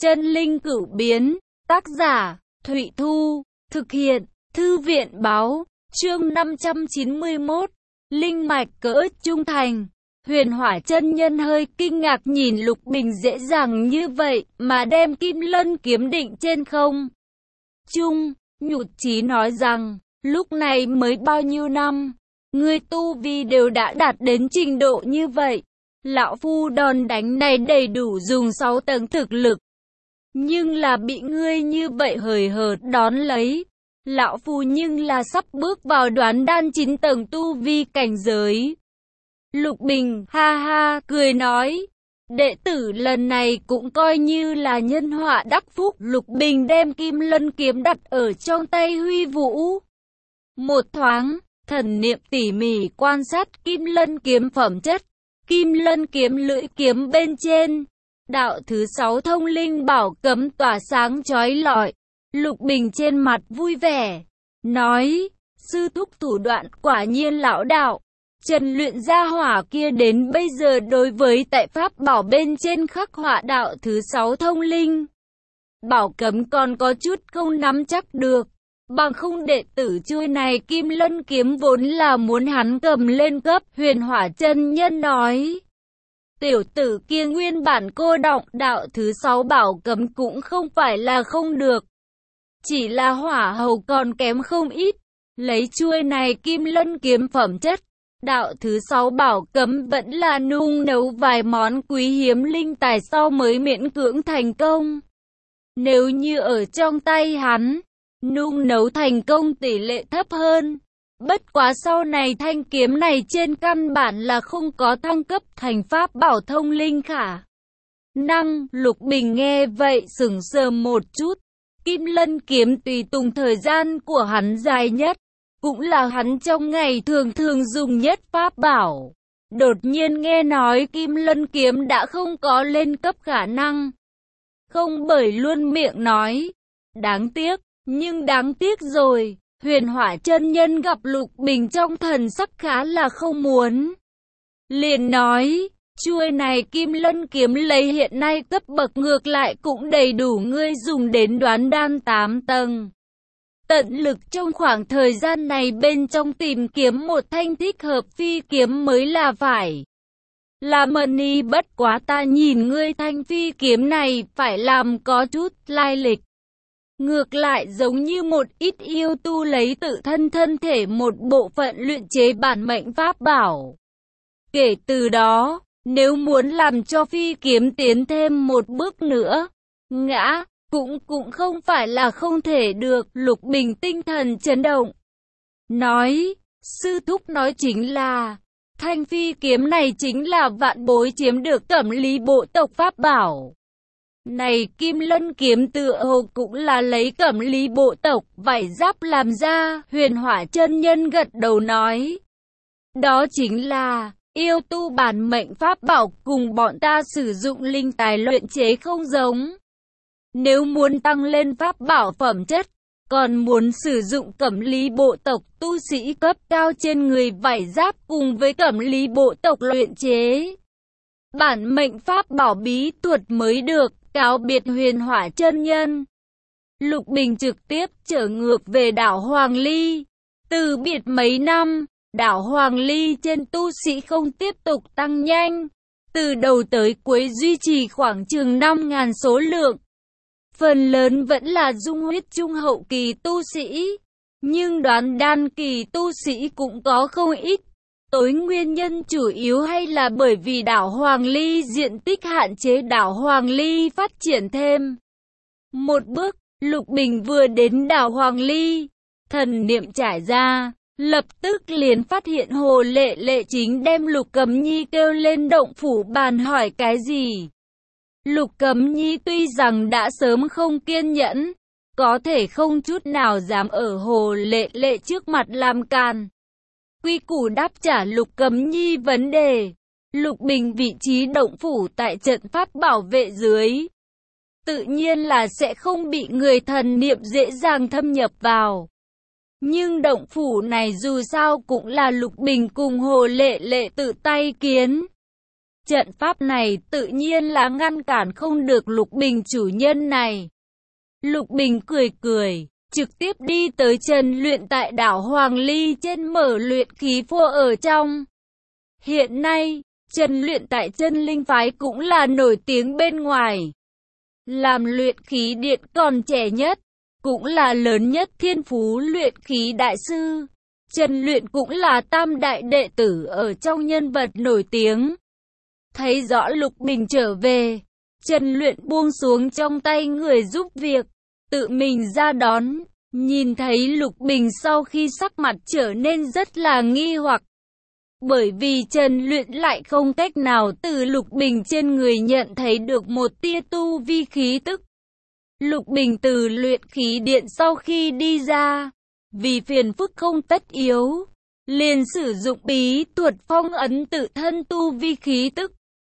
Chân linh cửu biến, tác giả, Thụy Thu, thực hiện, Thư viện báo, chương 591, Linh mạch cỡ trung thành. Huyền Hỏa chân nhân hơi kinh ngạc nhìn Lục Bình dễ dàng như vậy mà đem Kim Lân kiếm định trên không trung, nhụt chí nói rằng, lúc này mới bao nhiêu năm, ngươi tu vi đều đã đạt đến trình độ như vậy. Lão phu đòn đánh này đầy đủ dùng 6 tầng thực lực, nhưng là bị ngươi như vậy hời hợt đón lấy. Lão phu nhưng là sắp bước vào đoán đan 9 tầng tu vi cảnh giới. Lục Bình ha ha cười nói, đệ tử lần này cũng coi như là nhân họa đắc phúc. Lục Bình đem Kim Lân kiếm đặt ở trong tay Huy Vũ. Một thoáng, thần niệm tỉ mỉ quan sát Kim Lân kiếm phẩm chất. Kim Lân kiếm lưỡi kiếm bên trên, đạo thứ 6 thông linh bảo cấm tỏa sáng chói lọi. Lục Bình trên mặt vui vẻ, nói, sư thúc thủ đoạn quả nhiên lão đạo. Trần luyện gia hỏa kia đến bây giờ đối với tại pháp bảo bên trên khắc họa đạo thứ 6 thông linh bảo cấm còn có chút không nắm chắc được. Bằng không đệ tử chuôi này Kim Lân kiếm vốn là muốn hắn cầm lên cấp. Huyền Hỏa chân nhân nói, tiểu tử kia nguyên bản cô đọng đạo thứ 6 bảo cấm cũng không phải là không được, chỉ là hỏa hầu còn kém không ít. Lấy chuôi này Kim Lân kiếm phẩm chất, đạo thứ 6 bảo cấm vẫn là nung nấu vài món quý hiếm linh tài sau mới miễn cưỡng thành công. Nếu như ở trong tay hắn, nung nấu thành công tỷ lệ thấp hơn. Bất quá sau này thanh kiếm này trên căn bản là không có thăng cấp thành pháp bảo thông linh khả năng. Lục Bình nghe vậy sững sờ một chút. Kim Lân kiếm tùy tùng thời gian của hắn dài nhất, cũng là hắn trong ngày thường dùng nhất pháp bảo. Đột nhiên nghe nói Kim Lân kiếm đã không có lên cấp khả năng, không bởi luôn miệng nói, đáng tiếc, nhưng đáng tiếc rồi. Huyền Hỏa chân nhân gặp Lục Bình trong thần sắc khá là không muốn, liền nói, chuôi này Kim Lân kiếm lấy hiện nay cấp bậc ngược lại cũng đầy đủ ngươi dùng đến đoán đan 8 tầng. Tận lực trong khoảng thời gian này bên trong tìm kiếm một thanh thích hợp phi kiếm mới là phải. Là Mani, bất quá ta nhìn ngươi thanh phi kiếm này phải làm có chút lai lịch. Ngược lại giống như một ít yêu tu lấy tự thân thân thể một bộ phận luyện chế bản mệnh pháp bảo. Kể từ đó, nếu muốn làm cho phi kiếm tiến thêm một bước nữa, ngã, cũng không phải là không thể được. Lục Bình tinh thần chấn động, nói, sư thúc nói chính là, thanh phi kiếm này chính là vạn bối chiếm được Cẩm Lý bộ tộc pháp bảo. Này Kim Lân kiếm tựa hồ cũng là lấy Cẩm Lý bộ tộc vải giáp làm ra. Huyền Hỏa chân nhân gật đầu nói, đó chính là yêu tu bản mệnh pháp bảo cùng bọn ta sử dụng linh tài luyện chế không giống. Nếu muốn tăng lên pháp bảo phẩm chất, còn muốn sử dụng Cẩm Lý bộ tộc tu sĩ cấp cao trên người vải giáp cùng với Cẩm Lý bộ tộc luyện chế bản mệnh pháp bảo bí thuật mới được. Cáo biệt Huyền Hỏa chân nhân, Lục Bình trực tiếp trở ngược về đảo Hoàng Ly. Từ biệt mấy năm, đảo Hoàng Ly trên tu sĩ không tiếp tục tăng nhanh, từ đầu tới cuối duy trì khoảng chừng 5.000 số lượng. Phần lớn vẫn là dung huyết trung hậu kỳ tu sĩ, nhưng đoán đan kỳ tu sĩ cũng có không ít. Tối nguyên nhân chủ yếu hay là bởi vì đảo Hoàng Ly diện tích hạn chế. Đảo Hoàng Ly phát triển thêm một bước. Lục Bình vừa đến đảo Hoàng Ly, thần niệm trải ra, lập tức liền phát hiện Hồ Lệ Lệ chính đem Lục Cấm Nhi kêu lên động phủ bàn hỏi cái gì. Lục Cấm Nhi tuy rằng đã sớm không kiên nhẫn, có thể không chút nào dám ở Hồ Lệ Lệ trước mặt làm càn. Quy củ đáp trả Lục Cấm Nhi vấn đề. Lục Bình vị trí động phủ tại trận pháp bảo vệ dưới, tự nhiên là sẽ không bị người thần niệm dễ dàng thâm nhập vào. Nhưng động phủ này dù sao cũng là Lục Bình cùng Hồ Lệ Lệ tự tay kiến. Trận pháp này tự nhiên là ngăn cản không được Lục Bình chủ nhân này. Lục Bình cười cười, trực tiếp đi tới chân luyện tại đảo Hoàng Ly trên mở luyện khí phô ở trong. Hiện nay, chân luyện tại chân linh phái cũng là nổi tiếng bên ngoài. Làm luyện khí điện còn trẻ nhất, cũng là lớn nhất thiên phú luyện khí đại sư. Chân luyện cũng là tam đại đệ tử ở trong nhân vật nổi tiếng. Thấy rõ Lục Bình trở về, Trần Luyện buông xuống trong tay người giúp việc, tự mình ra đón. Nhìn thấy Lục Bình sau khi sắc mặt trở nên rất là nghi hoặc. Bởi vì Trần Luyện lại không cách nào từ Lục Bình trên người nhận thấy được một tia tu vi khí tức. Lục Bình từ luyện khí điện sau khi đi ra, vì phiền phức không tất yếu, liền sử dụng bí thuật phong ấn tự thân tu vi khí tức.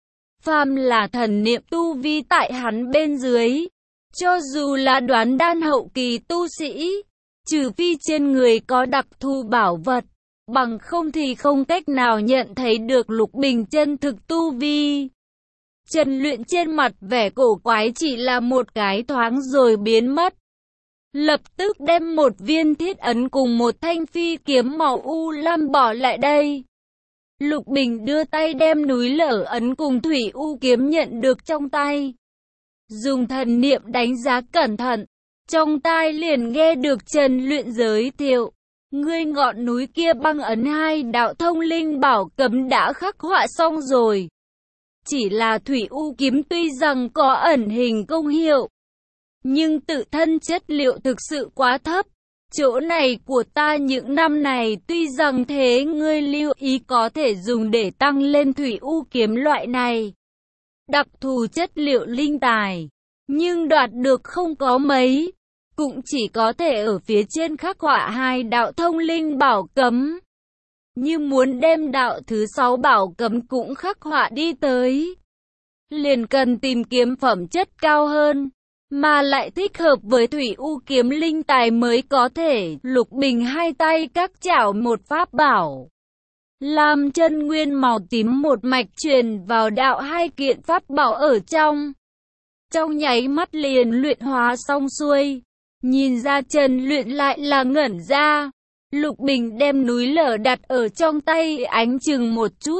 Phàm là thần niệm tu vi tại hắn bên dưới, cho dù là đoán đan hậu kỳ tu sĩ, trừ phi trên người có đặc thù bảo vật, bằng không thì không cách nào nhận thấy được Lục Bình chân thực tu vi. Trần Luyện trên mặt vẻ cổ quái chỉ là một cái thoáng rồi biến mất. Lập tức đem một viên thiết ấn cùng một thanh phi kiếm màu u lam bỏ lại đây. Lục Bình đưa tay đem núi lở ấn cùng thủy u kiếm nhận được trong tay. Dùng thần niệm đánh giá cẩn thận, trong tai liền nghe được Trần Luyện giới thiệu. Ngươi ngọn núi kia băng ấn hai đạo thông linh bảo cấm đã khắc họa xong rồi. Chỉ là thủy u kiếm tuy rằng có ẩn hình công hiệu, nhưng tự thân chất liệu thực sự quá thấp. Chỗ này của ta những năm này tuy rằng thế ngươi lưu ý có thể dùng để tăng lên thủy u kiếm loại này. Đặc thù chất liệu linh tài, nhưng đoạt được không có mấy. Cũng chỉ có thể ở phía trên khắc họa hai đạo thông linh bảo cấm. Như muốn đem đạo thứ 6 bảo cấm cũng khắc họa đi tới, liền cần tìm kiếm phẩm chất cao hơn, mà lại thích hợp với thủy u kiếm linh tài mới có thể. Lục Bình hai tay các chảo một pháp bảo, làm chân nguyên màu tím một mạch truyền vào đạo hai kiện pháp bảo ở trong. Trong nháy mắt liền luyện hóa xong xuôi. Nhìn ra Trần Luyện lại là ngẩn ra. Lục Bình đem núi lở đặt ở trong tay ánh chừng một chút,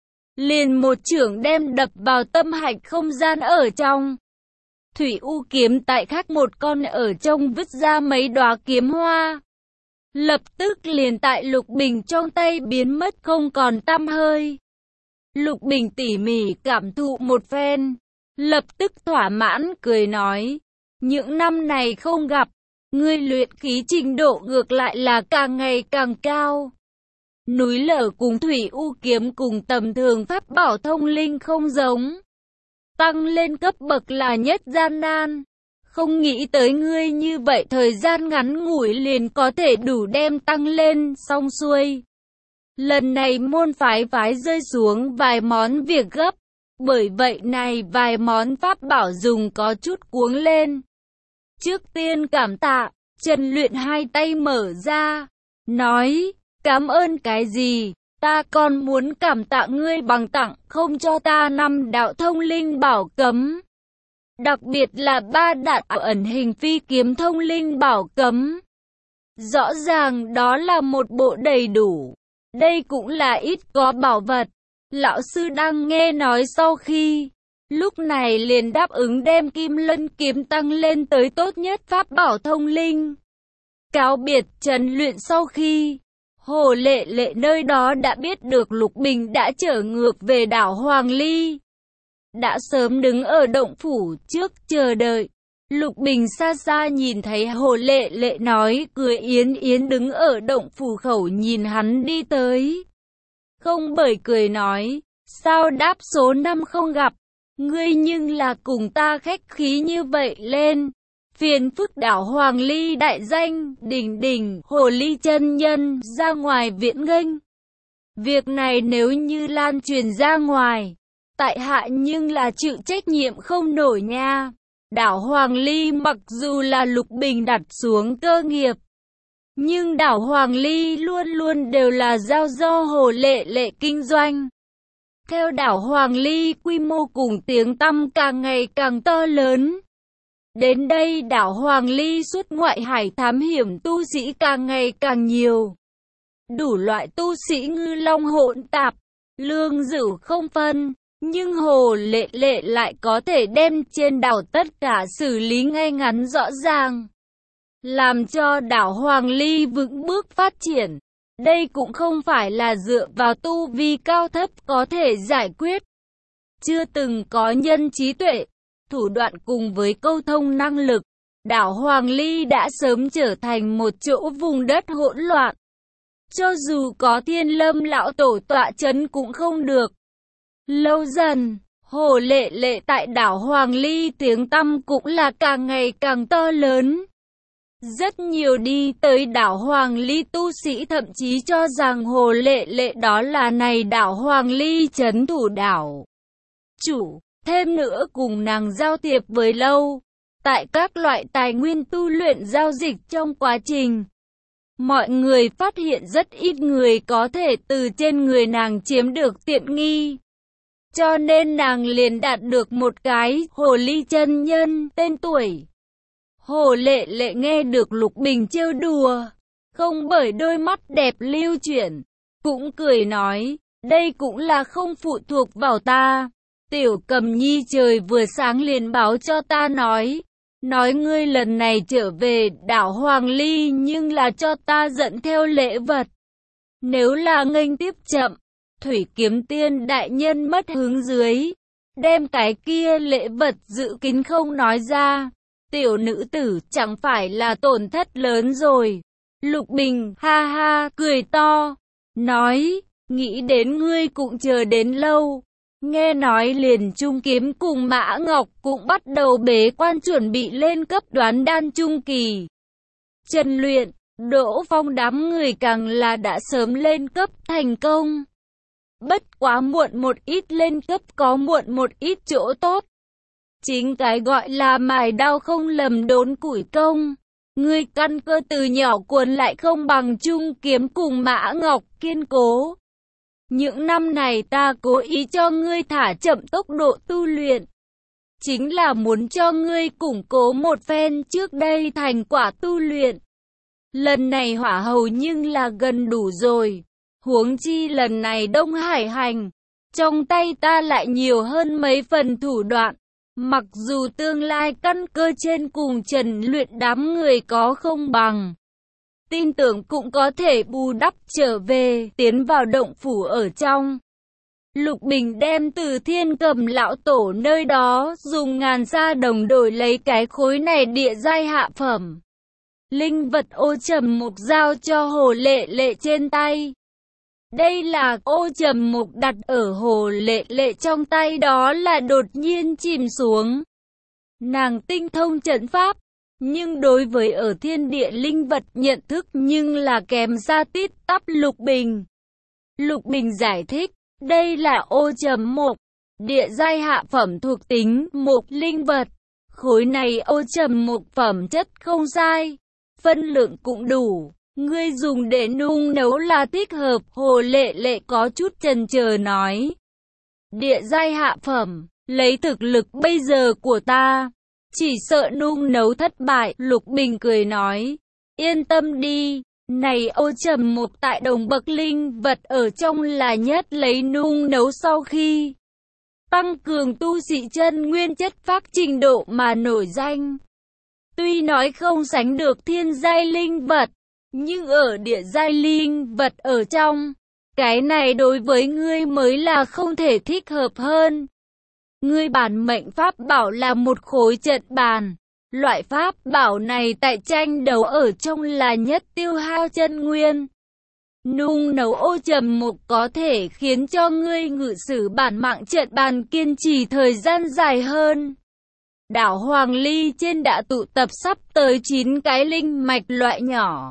liền một chưởng đem đập vào tâm hạch không gian ở trong. Thủy u kiếm tại khắc một con ở trong vứt ra mấy đóa kiếm hoa. Lập tức liền tại Lục Bình trong tay biến mất không còn tăm hơi. Lục Bình tỉ mỉ cảm thụ một phen, lập tức thỏa mãn cười nói. Những năm này không gặp, ngươi luyện khí trình độ ngược lại là càng ngày càng cao. Núi lở cùng thủy u kiếm cùng tầm thường pháp bảo thông linh không giống. Tăng lên cấp bậc là nhất gian nan. Không nghĩ tới ngươi như vậy thời gian ngắn ngủi liền có thể đủ đem tăng lên xong xuôi. Lần này môn phái rơi xuống vài món việc gấp. Bởi vậy này vài món pháp bảo dùng có chút cuống lên. Trước tiên cảm tạ, Trần Luyện hai tay mở ra, nói, cảm ơn cái gì, ta còn muốn cảm tạ ngươi bằng tặng không cho ta 5 đạo thông linh bảo cấm. Đặc biệt là 3 đạo ẩn hình phi kiếm thông linh bảo cấm. Rõ ràng đó là một bộ đầy đủ, đây cũng là ít có bảo vật. Lão sư đang nghe nói sau khi, lúc này liền đáp ứng đem Kim Lân kiếm tăng lên tới tốt nhất pháp bảo thông linh. Cáo biệt Trần Luyện sau khi, Hồ Lệ Lệ nơi đó đã biết được Lục Bình đã trở ngược về đảo Hoàng Ly. Đã sớm đứng ở động phủ trước chờ đợi. Lục Bình xa xa nhìn thấy Hồ Lệ Lệ nói cười yến yến đứng ở động phủ khẩu nhìn hắn đi tới. Không bởi cười nói, sao đáp số 5 không gặp, ngươi nhưng là cùng ta khách khí như vậy lên. Phiền phức đảo Hoàng Ly đại danh, đỉnh Hồ Ly chân nhân ra ngoài viễn nghênh. Việc này nếu như lan truyền ra ngoài, tại hạ nhưng là chịu trách nhiệm không nổi nha. Đảo Hoàng Ly mặc dù là Lục Bình đặt xuống cơ nghiệp, nhưng đảo Hoàng Ly luôn luôn đều là giao do Hồ Lệ Lệ kinh doanh. Theo đảo Hoàng Ly, quy mô cùng tiếng tăm càng ngày càng to lớn. Đến đây đảo Hoàng Ly xuất ngoại hải thám hiểm tu sĩ càng ngày càng nhiều. Đủ loại tu sĩ ngư long hỗn tạp, lương dửu không phân, nhưng Hồ Lệ Lệ lại có thể đem trên đảo tất cả xử lý ngay ngắn rõ ràng, làm cho đảo Hoàng Ly vững bước phát triển. Đây cũng không phải là dựa vào tu vi cao thấp có thể giải quyết. Chưa từng có nhân trí tuệ, thủ đoạn cùng với câu thông năng lực, đảo Hoàng Ly đã sớm trở thành một chỗ vùng đất hỗn loạn. Cho dù có Thiên Lâm lão tổ tọa chấn cũng không được. Lâu dần, Hồ Lệ Lệ tại đảo Hoàng Ly tiếng tăm cũng là càng ngày càng to lớn. Rất nhiều đi tới đảo Hoàng Ly tu sĩ thậm chí cho rằng Hồ Lệ Lệ đó là này đảo Hoàng Ly trấn thủ đảo chủ. Thêm nữa cùng nàng giao thiệp với lâu, tại các loại tài nguyên tu luyện giao dịch trong quá trình, mọi người phát hiện rất ít người có thể từ trên người nàng chiếm được tiện nghi. Cho nên nàng liền đạt được một cái Hồ Ly chân nhân tên tuổi. Hồ Lệ Lệ nghe được Lục Bình trêu đùa, không bởi đôi mắt đẹp lưu chuyển, cũng cười nói, đây cũng là không phụ thuộc vào ta. Tiểu Cầm Nhi trời vừa sáng liền báo cho ta nói ngươi lần này trở về đảo Hoàng Ly nhưng là cho ta dẫn theo lễ vật. Nếu là nghênh tiếp chậm, Thủy Kiếm Tiên đại nhân mất hứng dưới, đem cái kia lễ vật dự kín không nói ra. Tiểu nữ tử chẳng phải là tổn thất lớn rồi. Lục Bình ha ha cười to, nói, nghĩ đến ngươi cũng chờ đến lâu. Nghe nói liền Trung Kiếm cùng Mã Ngọc cũng bắt đầu bế quan chuẩn bị lên cấp đoán đan trung kỳ. Trần Luyện, Đỗ Phong đám người càng là đã sớm lên cấp thành công. Bất quá muộn một ít lên cấp có muộn một ít chỗ tốt. Chính cái gọi là mài đao không lầm đốn củi công. Ngươi căn cơ từ nhỏ cuốn lại không bằng Trung Kiếm cùng Mã Ngọc kiên cố. Những năm này ta cố ý cho ngươi thả chậm tốc độ tu luyện, chính là muốn cho ngươi củng cố một phen trước đây thành quả tu luyện. Lần này hỏa hầu nhưng là gần đủ rồi, huống chi lần này Đông Hải hành, trong tay ta lại nhiều hơn mấy phần thủ đoạn. Mặc dù tương lai căn cơ trên cùng Trần Luyện đám người có không bằng, tin tưởng cũng có thể bù đắp trở về, tiến vào động phủ ở trong. Lục Bình đem từ Thiên Cầm lão tổ nơi đó dùng ngàn sa đồng đổi lấy cái khối này địa giai hạ phẩm. Linh vật ô trầm mục giao cho Hồ Lệ Lệ trên tay. Đây là ô trầm mục đặt ở Hồ Lệ Lệ trong tay đó là đột nhiên chìm xuống. Nàng tinh thông trận pháp, nhưng đối với ở thiên địa linh vật nhận thức nhưng là kém xa tít tắp Lục Bình. Lục Bình giải thích, đây là ô trầm mục, địa giai hạ phẩm thuộc tính mục linh vật. Khối này ô trầm mục phẩm chất không sai, phân lượng cũng đủ. Ngươi dùng để nung nấu là thích hợp. Hồ Lệ Lệ có chút chần chờ nói. Địa giai hạ phẩm, lấy thực lực bây giờ của ta, chỉ sợ nung nấu thất bại. Lục Bình cười nói, yên tâm đi, này ô trầm mục tại đồng bậc linh vật ở trong là nhất lấy nung nấu sau khi tăng cường tu sĩ chân nguyên chất phác trình độ mà nổi danh. Tuy nói không sánh được thiên giai linh vật, nhưng ở địa giai linh vật ở trong, cái này đối với ngươi mới là không thể thích hợp hơn. Ngươi bản mệnh pháp bảo là một khối trận bàn. Loại pháp bảo này tại tranh đấu ở trong là nhất tiêu hao chân nguyên. Nung nấu ô trầm mục có thể khiến cho ngươi ngự sử bản mạng trận bàn kiên trì thời gian dài hơn. Đảo Hoàng Ly trên đã tụ tập sắp tới 9 cái linh mạch loại nhỏ.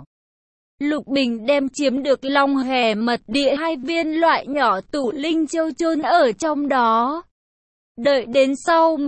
Lục Bình đem chiếm được Long Hề Mật Địa 2 viên loại nhỏ tụ linh châu chôn ở trong đó. Đợi đến sau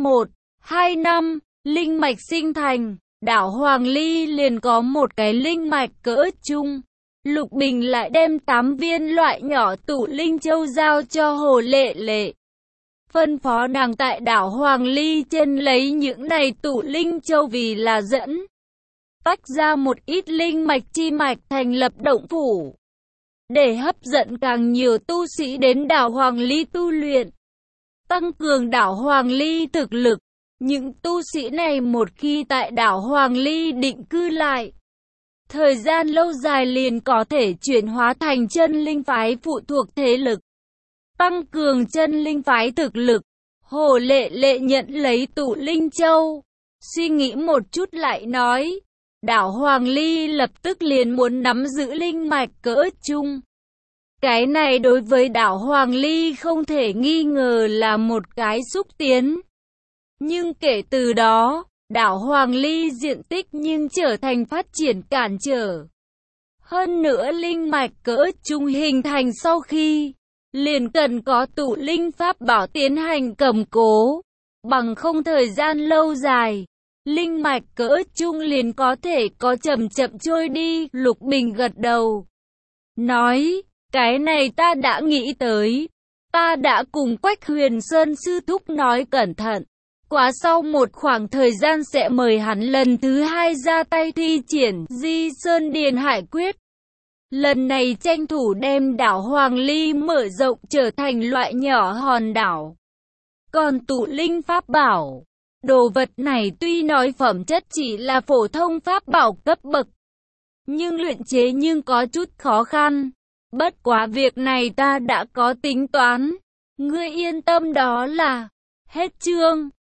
1-2 năm, linh mạch sinh thành, đảo Hoàng Ly liền có một cái linh mạch cỡ trung. Lục Bình lại đem 8 viên loại nhỏ tụ linh châu giao cho Hồ Lệ Lệ. Phân phó nàng tại đảo Hoàng Ly trên lấy những này tụ linh châu vì là dẫn. Tách ra một ít linh mạch chi mạch thành lập động phủ. Để hấp dẫn càng nhiều tu sĩ đến đảo Hoàng Ly tu luyện. Tăng cường đảo Hoàng Ly thực lực. Những tu sĩ này một khi tại đảo Hoàng Ly định cư lại. Thời gian lâu dài liền có thể chuyển hóa thành chân linh phái phụ thuộc thế lực. Tăng cường chân linh phái thực lực. Hồ Lệ Lệ nhận lấy tụ linh châu. Suy nghĩ một chút lại nói. Đảo Hoàng Ly lập tức liền muốn nắm giữ linh mạch cỡ chung. Cái này đối với đảo Hoàng Ly không thể nghi ngờ là một cái xúc tiến. Nhưng kể từ đó, đảo Hoàng Ly diện tích nhưng trở thành phát triển cản trở. Hơn nữa linh mạch cỡ trung hình thành sau khi, liền cần có tụ linh pháp bảo tiến hành cầm cố. Bằng không thời gian lâu dài, linh mạch cỡ trung liền có thể có chậm chậm trôi đi. Lục Bình gật đầu. Nói, cái này ta đã nghĩ tới. Ta đã cùng Quách Huyền Sơn sư thúc nói cẩn thận. Quá sau một khoảng thời gian sẽ mời hắn lần thứ 2 ra tay thi triển Di Sơn Điền Hải Quyết. Lần này tranh thủ đem đảo Hoàng Ly mở rộng trở thành loại nhỏ hòn đảo. Còn tụ linh pháp bảo, đồ vật này tuy nói phẩm chất chỉ là phổ thông pháp bảo cấp bậc, nhưng luyện chế nhưng có chút khó khăn. Bất quá việc này ta đã có tính toán. Ngươi yên tâm đó là hết chương.